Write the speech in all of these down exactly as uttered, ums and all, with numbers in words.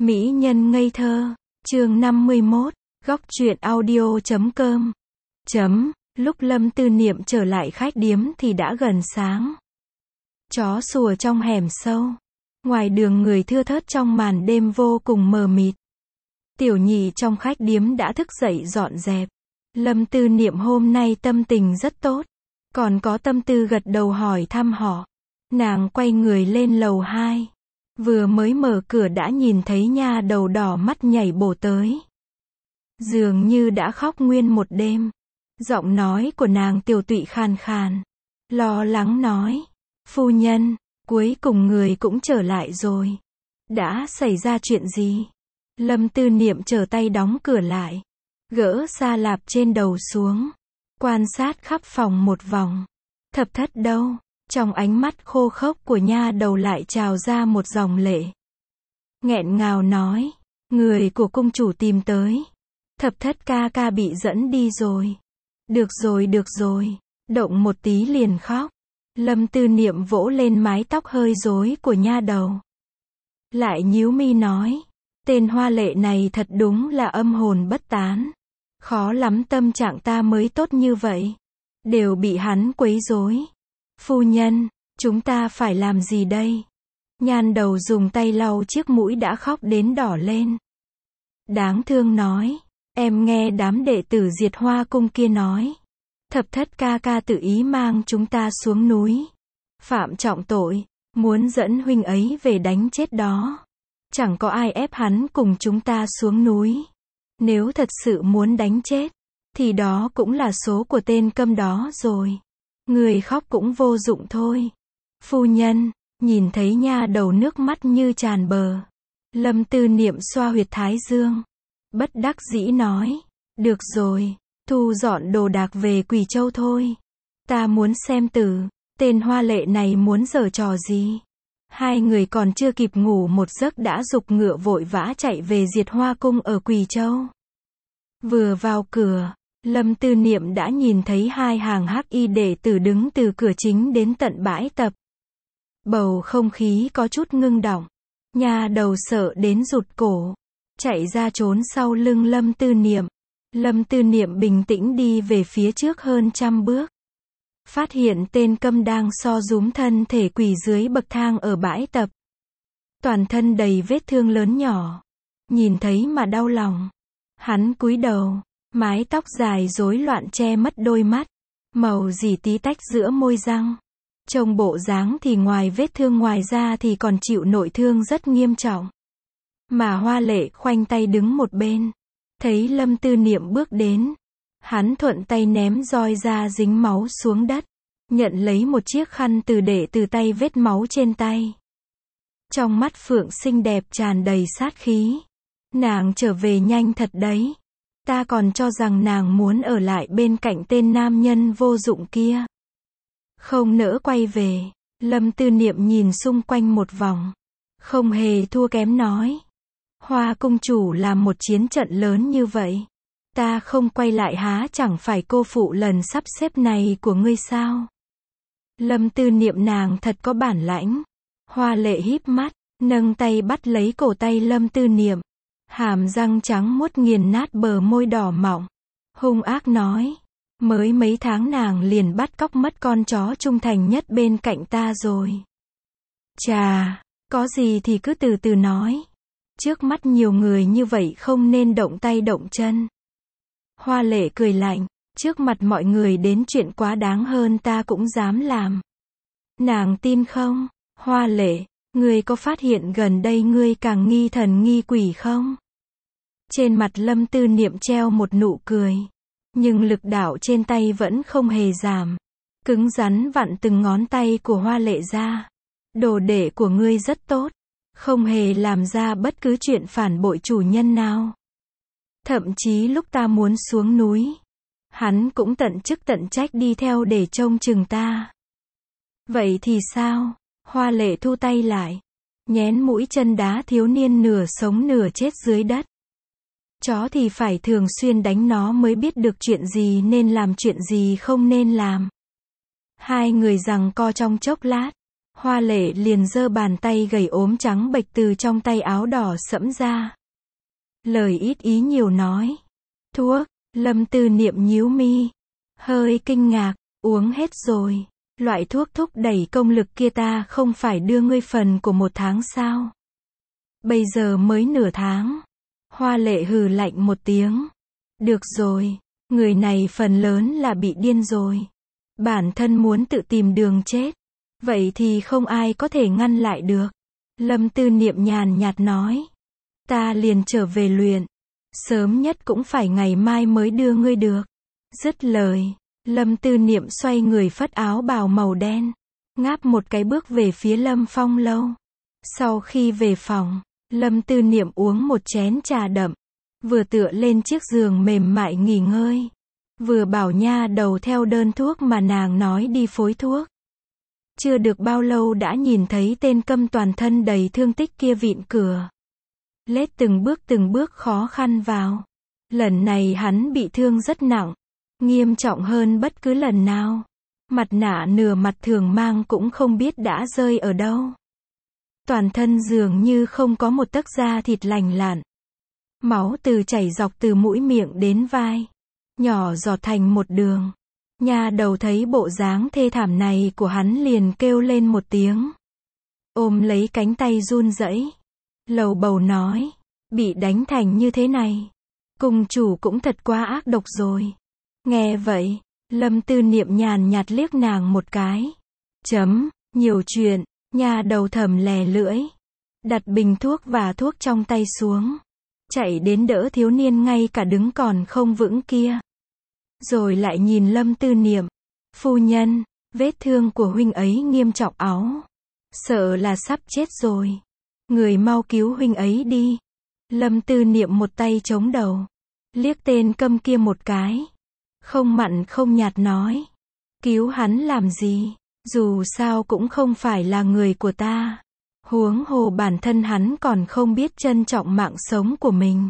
Mỹ nhân ngây thơ, chương năm mươi mốt, góc truyện audio chấm com. Chấm, lúc Lâm Tư Niệm trở lại khách điếm thì đã gần sáng. Chó sủa trong hẻm sâu. Ngoài đường người thưa thớt trong màn đêm vô cùng mờ mịt. Tiểu nhị trong khách điếm đã thức dậy dọn dẹp. Lâm Tư Niệm hôm nay tâm tình rất tốt. Còn có tâm tư gật đầu hỏi thăm họ. Nàng quay người lên lầu hai. Vừa mới mở cửa đã nhìn thấy nha đầu đỏ mắt nhảy bổ tới. Dường như đã khóc nguyên một đêm. Giọng nói của nàng tiều tụy khàn khàn. Lo lắng nói. Phu nhân, cuối cùng người cũng trở lại rồi. Đã xảy ra chuyện gì? Lâm Tư Niệm trở tay đóng cửa lại. Gỡ sa lạp trên đầu xuống. Quan sát khắp phòng một vòng. Thập thất đâu? Trong ánh mắt khô khốc của nha đầu lại trào ra một dòng lệ. Nghẹn ngào nói. Người của cung chủ tìm tới. Thập thất ca ca bị dẫn đi rồi. Được rồi được rồi. Động một tí liền khóc. Lâm Tư Niệm vỗ lên mái tóc hơi rối của nha đầu. Lại nhíu mi nói. Tên hoa lệ này thật đúng là âm hồn bất tán. Khó lắm tâm trạng ta mới tốt như vậy. Đều bị hắn quấy rối. Phu nhân, chúng ta phải làm gì đây? Nhan đầu dùng tay lau chiếc mũi đã khóc đến đỏ lên. Đáng thương nói. Em nghe đám đệ tử Diệt Hoa cung kia nói. Thập thất ca ca tự ý mang chúng ta xuống núi. Phạm trọng tội. Muốn dẫn huynh ấy về đánh chết đó. Chẳng có ai ép hắn cùng chúng ta xuống núi. Nếu thật sự muốn đánh chết, thì đó cũng là số của tên câm đó rồi. Người khóc cũng vô dụng thôi. Phu nhân, nhìn thấy nha đầu nước mắt như tràn bờ. Lâm Tư Niệm xoa huyệt thái dương. Bất đắc dĩ nói. Được rồi, thu dọn đồ đạc về Quỳ Châu thôi. Ta muốn xem tử, tên hoa lệ này muốn giở trò gì. Hai người còn chưa kịp ngủ một giấc đã giục ngựa vội vã chạy về Diệt Hoa cung ở Quỳ Châu. Vừa vào cửa, Lâm Tư Niệm đã nhìn thấy hai hàng hắc y đệ tử đứng từ cửa chính đến tận bãi tập. Bầu không khí có chút ngưng đọng. Nha đầu sợ đến rụt cổ. Chạy ra trốn sau lưng Lâm Tư Niệm. Lâm Tư Niệm bình tĩnh đi về phía trước hơn trăm bước. Phát hiện tên câm đang so rúm thân thể quỳ dưới bậc thang ở bãi tập. Toàn thân đầy vết thương lớn nhỏ. Nhìn thấy mà đau lòng. Hắn cúi đầu. Mái tóc dài rối loạn che mất đôi mắt. Màu dì tí tách giữa môi răng. Trông bộ dáng thì ngoài vết thương ngoài ra thì còn chịu nội thương rất nghiêm trọng. Mà hoa lệ khoanh tay đứng một bên. Thấy Lâm Tư Niệm bước đến. Hắn thuận tay ném roi ra dính máu xuống đất. Nhận lấy một chiếc khăn từ để từ tay vết máu trên tay. Trong mắt Phượng xinh đẹp tràn đầy sát khí. Nàng trở về nhanh thật đấy. Ta còn cho rằng nàng muốn ở lại bên cạnh tên nam nhân vô dụng kia. Không nỡ quay về. Lâm Tư Niệm nhìn xung quanh một vòng. Không hề thua kém nói. Hoa cung chủ làm một chiến trận lớn như vậy. Ta không quay lại há chẳng phải cô phụ lần sắp xếp này của ngươi sao? Lâm Tư Niệm nàng thật có bản lãnh. Hoa lệ híp mắt, nâng tay bắt lấy cổ tay Lâm Tư Niệm. Hàm răng trắng muốt nghiền nát bờ môi đỏ mọng. Hung ác nói. Mới mấy tháng nàng liền bắt cóc mất con chó trung thành nhất bên cạnh ta rồi. Chà, có gì thì cứ từ từ nói. Trước mắt nhiều người như vậy không nên động tay động chân. Hoa lệ cười lạnh. Trước mặt mọi người đến chuyện quá đáng hơn ta cũng dám làm. Nàng tin không? Hoa lệ, ngươi có phát hiện gần đây ngươi càng nghi thần nghi quỷ không? Trên mặt Lâm Tư Niệm treo một nụ cười. Nhưng lực đạo trên tay vẫn không hề giảm. Cứng rắn vặn từng ngón tay của hoa lệ ra. Đồ đệ của ngươi rất tốt. Không hề làm ra bất cứ chuyện phản bội chủ nhân nào. Thậm chí lúc ta muốn xuống núi. Hắn cũng tận chức tận trách đi theo để trông chừng ta. Vậy thì sao? Hoa lệ thu tay lại. Nhén mũi chân đá thiếu niên nửa sống nửa chết dưới đất. Chó thì phải thường xuyên đánh nó mới biết được chuyện gì nên làm chuyện gì không nên làm. Hai người giằng co trong chốc lát. Hoa Lệ liền giơ bàn tay gầy ốm trắng bệch từ trong tay áo đỏ sẫm ra. Lời ít ý nhiều nói. Thuốc, Lâm Tư Niệm nhíu mi. Hơi kinh ngạc, uống hết rồi. Loại thuốc thúc đẩy công lực kia ta không phải đưa ngươi phần của một tháng sao? Bây giờ mới nửa tháng. Hoa Lệ hừ lạnh một tiếng. Được rồi, người này phần lớn là bị điên rồi. Bản thân muốn tự tìm đường chết. Vậy thì không ai có thể ngăn lại được. Lâm Tư Niệm nhàn nhạt nói. Ta liền trở về luyện. Sớm nhất cũng phải ngày mai mới đưa ngươi được. Dứt lời, Lâm Tư Niệm xoay người phất áo bào màu đen. Ngáp một cái bước về phía Lâm Phong lâu. Sau khi về phòng, Lâm Tư Niệm uống một chén trà đậm. Vừa tựa lên chiếc giường mềm mại nghỉ ngơi. Vừa bảo nha đầu theo đơn thuốc mà nàng nói đi phối thuốc. Chưa được bao lâu đã nhìn thấy tên câm toàn thân đầy thương tích kia vịn cửa. Lết từng bước từng bước khó khăn vào. Lần này hắn bị thương rất nặng. Nghiêm trọng hơn bất cứ lần nào. Mặt nạ nửa mặt thường mang cũng không biết đã rơi ở đâu. Toàn thân dường như không có một tấc da thịt lành lặn. Máu từ chảy dọc từ mũi miệng đến vai. Nhỏ giọt thành một đường. Nha đầu thấy bộ dáng thê thảm này của hắn liền kêu lên một tiếng. Ôm lấy cánh tay run rẩy. Lầu bầu nói. Bị đánh thành như thế này. Cung chủ cũng thật quá ác độc rồi. Nghe vậy, Lâm Tư Niệm nhàn nhạt liếc nàng một cái. Chấm, nhiều chuyện, nha đầu thầm lè lưỡi. Đặt bình thuốc và thuốc trong tay xuống. Chạy đến đỡ thiếu niên ngay cả đứng còn không vững kia. Rồi lại nhìn Lâm Tư Niệm. Phu nhân, vết thương của huynh ấy nghiêm trọng áo. Sợ là sắp chết rồi. Người mau cứu huynh ấy đi. Lâm Tư Niệm một tay chống đầu. Liếc tên câm kia một cái. Không mặn không nhạt nói. Cứu hắn làm gì? Dù sao cũng không phải là người của ta. Huống hồ bản thân hắn còn không biết trân trọng mạng sống của mình.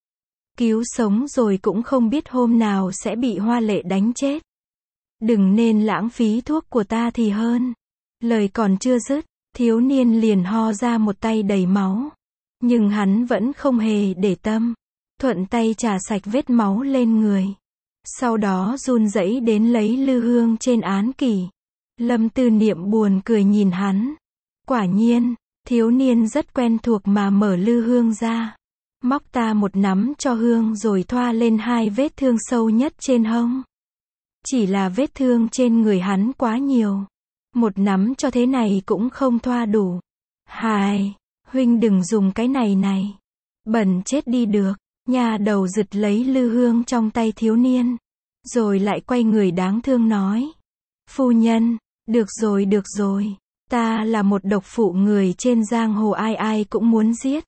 Cứu sống rồi cũng không biết hôm nào sẽ bị Hoa Lệ đánh chết. Đừng nên lãng phí thuốc của ta thì hơn. Lời còn chưa dứt, thiếu niên liền ho ra một tay đầy máu. Nhưng hắn vẫn không hề để tâm. Thuận tay chà sạch vết máu lên người. Sau đó run rẩy đến lấy lư hương trên án kỷ. Lâm Tư Niệm buồn cười nhìn hắn. Quả nhiên, thiếu niên rất quen thuộc mà mở lư hương ra. Móc ta một nắm cho hương rồi thoa lên hai vết thương sâu nhất trên hông. Chỉ là vết thương trên người hắn quá nhiều. Một nắm cho thế này cũng không thoa đủ. Hài, huynh đừng dùng cái này này. Bẩn chết đi được. Nha đầu giật lấy lư hương trong tay thiếu niên. Rồi lại quay người đáng thương nói. Phu nhân, được rồi được rồi. Ta là một độc phụ người trên giang hồ ai ai cũng muốn giết.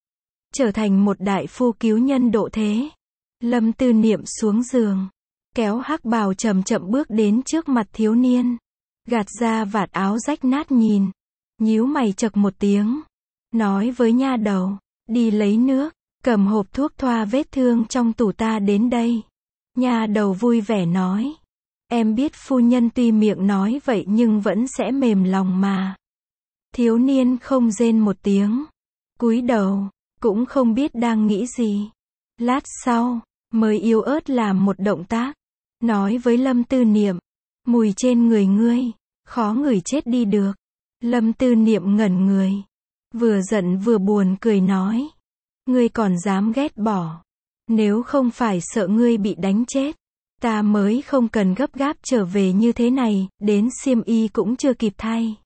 Trở thành một đại phu cứu nhân độ thế. Lâm Tư Niệm xuống giường. Kéo hắc bào chậm chậm bước đến trước mặt thiếu niên. Gạt ra vạt áo rách nát nhìn. Nhíu mày chậc một tiếng. Nói với nha đầu. Đi lấy nước. Cầm hộp thuốc thoa vết thương trong tủ ta đến đây. Nha đầu vui vẻ nói. Em biết phu nhân tuy miệng nói vậy nhưng vẫn sẽ mềm lòng mà. Thiếu niên không rên một tiếng. Cúi đầu, cũng không biết đang nghĩ gì. Lát sau, mới yếu ớt làm một động tác. Nói với Lâm Tư Niệm. Mùi trên người ngươi, khó ngửi chết đi được. Lâm Tư Niệm ngẩn người. Vừa giận vừa buồn cười nói. Ngươi còn dám ghét bỏ. Nếu không phải sợ ngươi bị đánh chết. Ta mới không cần gấp gáp trở về như thế này, đến xiêm y cũng chưa kịp thay.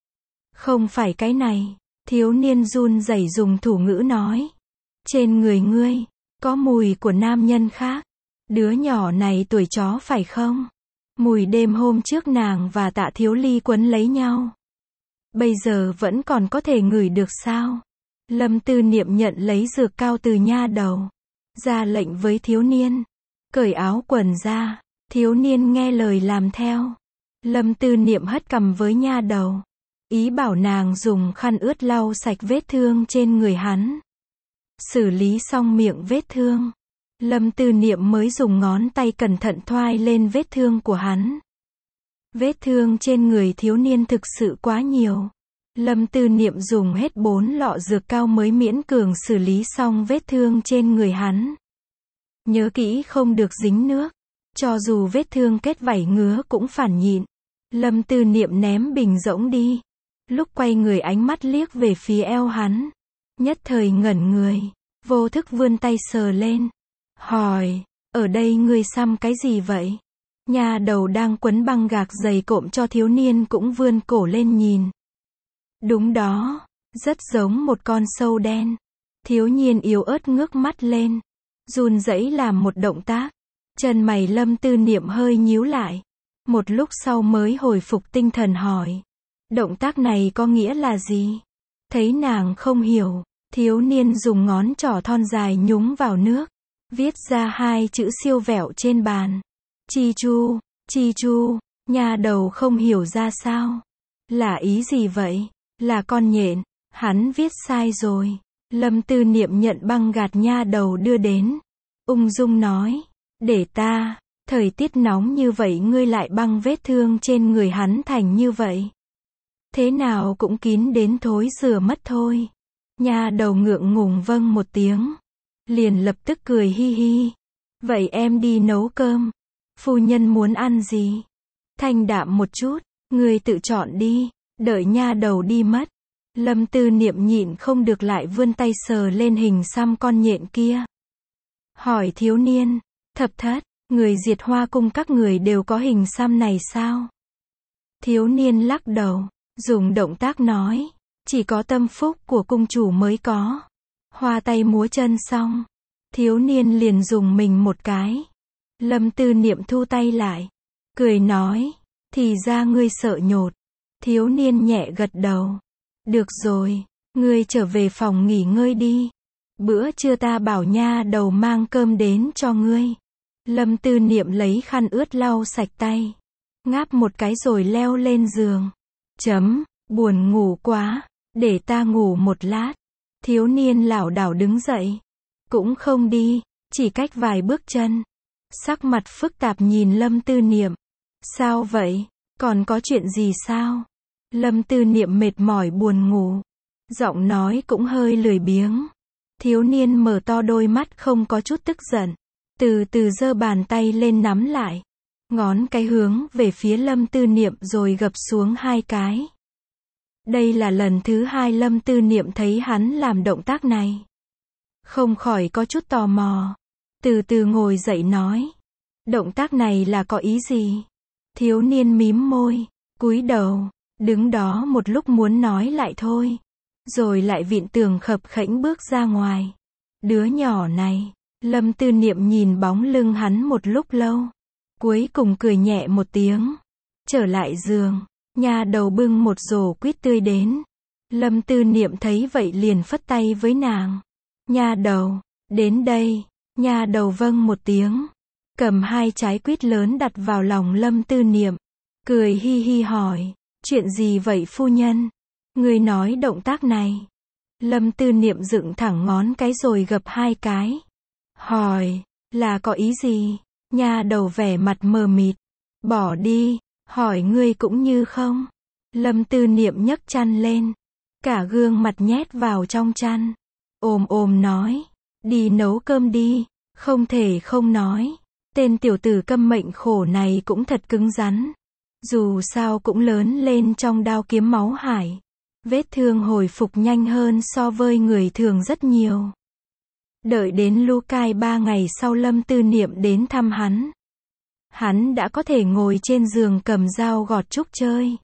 Không phải cái này, thiếu niên run rẩy dùng thủ ngữ nói. Trên người ngươi, có mùi của nam nhân khác. Đứa nhỏ này tuổi chó phải không? Mùi đêm hôm trước nàng và Tạ Thiếu Ly quấn lấy nhau. Bây giờ vẫn còn có thể ngửi được sao? Lâm Tư Niệm nhận lấy dược cao từ nha đầu. Ra lệnh với thiếu niên. Cởi áo quần ra. Thiếu niên nghe lời làm theo. Lâm Tư Niệm hất cằm với nha đầu. Ý bảo nàng dùng khăn ướt lau sạch vết thương trên người hắn. Xử lý xong miệng vết thương. Lâm Tư Niệm mới dùng ngón tay cẩn thận thoai lên vết thương của hắn. Vết thương trên người thiếu niên thực sự quá nhiều. Lâm Tư Niệm dùng hết bốn lọ dược cao mới miễn cường xử lý xong vết thương trên người hắn. Nhớ kỹ không được dính nước. Cho dù vết thương kết vảy ngứa cũng phản nhịn. Lâm Tư Niệm ném bình rỗng đi. Lúc quay người ánh mắt liếc về phía eo hắn. Nhất thời ngẩn người. Vô thức vươn tay sờ lên. Hỏi, ở đây ngươi xăm cái gì vậy? Nha đầu đang quấn băng gạc dày cộm cho thiếu niên cũng vươn cổ lên nhìn. Đúng đó, rất giống một con sâu đen. Thiếu niên yếu ớt ngước mắt lên. Run rẩy làm một động tác. Chân mày Lâm Tư Niệm hơi nhíu lại. Một lúc sau mới hồi phục tinh thần hỏi. Động tác này có nghĩa là gì? Thấy nàng không hiểu, thiếu niên dùng ngón trỏ thon dài nhúng vào nước. Viết ra hai chữ siêu vẹo trên bàn. Chi chu, chi chu, nha đầu không hiểu ra sao. Là ý gì vậy? Là con nhện, hắn viết sai rồi. Lâm Tư Niệm nhận băng gạt nha đầu đưa đến. Ung dung nói, để ta, thời tiết nóng như vậy ngươi lại băng vết thương trên người hắn thành như vậy. Thế nào cũng kín đến thối rửa mất thôi. Nha đầu ngượng ngùng vâng một tiếng. Liền lập tức cười hi hi. Vậy em đi nấu cơm. Phu nhân muốn ăn gì? Thanh đạm một chút, ngươi tự chọn đi. Đợi nha đầu đi mất. Lâm Tư Niệm nhịn không được lại vươn tay sờ lên hình xăm con nhện kia. Hỏi thiếu niên, thập thất, người Diệt Hoa cung các người đều có hình xăm này sao? Thiếu niên lắc đầu, dùng động tác nói, chỉ có tâm phúc của cung chủ mới có. Hoa tay múa chân xong, thiếu niên liền dùng mình một cái. Lâm Tư Niệm thu tay lại, cười nói, thì ra ngươi sợ nhột. Thiếu niên nhẹ gật đầu. Được rồi, ngươi trở về phòng nghỉ ngơi đi. Bữa trưa ta bảo nha đầu mang cơm đến cho ngươi. Lâm Tư Niệm lấy khăn ướt lau sạch tay. Ngáp một cái rồi leo lên giường. Chấm, buồn ngủ quá, để ta ngủ một lát. Thiếu niên lảo đảo đứng dậy. Cũng không đi, chỉ cách vài bước chân. Sắc mặt phức tạp nhìn Lâm Tư Niệm. Sao vậy, còn có chuyện gì sao? Lâm Tư Niệm mệt mỏi buồn ngủ. Giọng nói cũng hơi lười biếng. Thiếu niên mở to đôi mắt không có chút tức giận. Từ từ giơ bàn tay lên nắm lại. Ngón cái hướng về phía Lâm Tư Niệm rồi gập xuống hai cái. Đây là lần thứ hai Lâm Tư Niệm thấy hắn làm động tác này. Không khỏi có chút tò mò. Từ từ ngồi dậy nói. Động tác này là có ý gì? Thiếu niên mím môi, cúi đầu, đứng đó một lúc muốn nói lại thôi. Rồi lại vịn tường khập khẽnh bước ra ngoài. Đứa nhỏ này, Lâm Tư Niệm nhìn bóng lưng hắn một lúc lâu. Cuối cùng cười nhẹ một tiếng. Trở lại giường, nha đầu bưng một rổ quýt tươi đến. Lâm Tư Niệm thấy vậy liền phất tay với nàng. Nha đầu, đến đây. Nha đầu vâng một tiếng. Cầm hai trái quýt lớn đặt vào lòng Lâm Tư Niệm. Cười hi hi hỏi, chuyện gì vậy phu nhân? Người nói động tác này. Lâm Tư Niệm dựng thẳng ngón cái rồi gập hai cái. Hỏi, là có ý gì? Nha đầu vẻ mặt mờ mịt. Bỏ đi, hỏi ngươi cũng như không. Lâm Tư Niệm nhấc chăn lên. Cả gương mặt nhét vào trong chăn. Ồm ồm nói, đi nấu cơm đi. Không thể không nói. Tên tiểu tử câm mệnh khổ này cũng thật cứng rắn. Dù sao cũng lớn lên trong đao kiếm máu hải. Vết thương hồi phục nhanh hơn so với người thường rất nhiều. Đợi đến Lucai ba ngày sau Lâm Tư Niệm đến thăm hắn. Hắn đã có thể ngồi trên giường cầm dao gọt trúc chơi.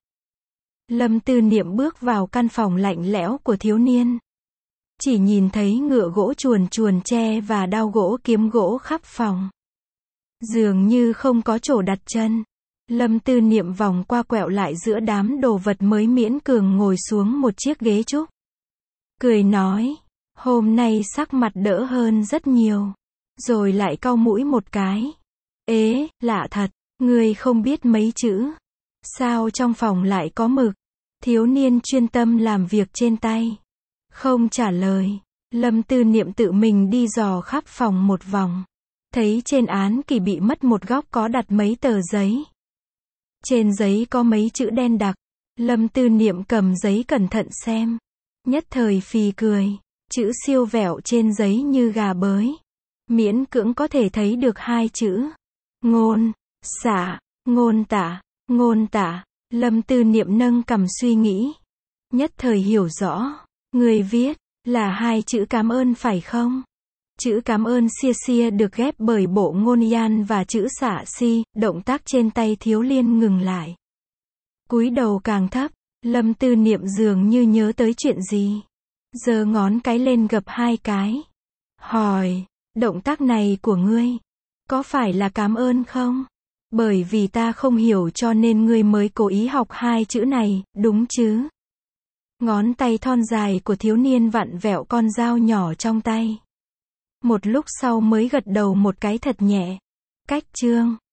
Lâm Tư Niệm bước vào căn phòng lạnh lẽo của thiếu niên. Chỉ nhìn thấy ngựa gỗ chuồn chuồn tre và đao gỗ kiếm gỗ khắp phòng. Dường như không có chỗ đặt chân. Lâm Tư Niệm vòng qua quẹo lại giữa đám đồ vật mới miễn cường ngồi xuống một chiếc ghế trúc. Cười nói, hôm nay sắc mặt đỡ hơn rất nhiều. Rồi lại cau mũi một cái. Ế, lạ thật, ngươi không biết mấy chữ. Sao trong phòng lại có mực? Thiếu niên chuyên tâm làm việc trên tay. Không trả lời. Lâm Tư Niệm tự mình đi dò khắp phòng một vòng. Thấy trên án kỷ bị mất một góc có đặt mấy tờ giấy. Trên giấy có mấy chữ đen đặc. Lâm Tư Niệm cầm giấy cẩn thận xem. Nhất thời phì cười. Chữ siêu vẹo trên giấy như gà bới. Miễn cưỡng có thể thấy được hai chữ. Ngôn, xả, ngôn tả, ngôn tả. Lâm Tư Niệm nâng cằm suy nghĩ. Nhất thời hiểu rõ. Người viết, là hai chữ cảm ơn phải không? Chữ cảm ơn xia xia được ghép bởi bộ ngôn yan và chữ xả si, động tác trên tay Thiếu Liên ngừng lại. Cúi đầu càng thấp, Lâm Tư Niệm dường như nhớ tới chuyện gì. Giơ ngón cái lên gập hai cái. Hỏi, động tác này của ngươi, có phải là cảm ơn không? Bởi vì ta không hiểu cho nên ngươi mới cố ý học hai chữ này, đúng chứ? Ngón tay thon dài của thiếu niên vặn vẹo con dao nhỏ trong tay. Một lúc sau mới gật đầu một cái thật nhẹ. Cách chương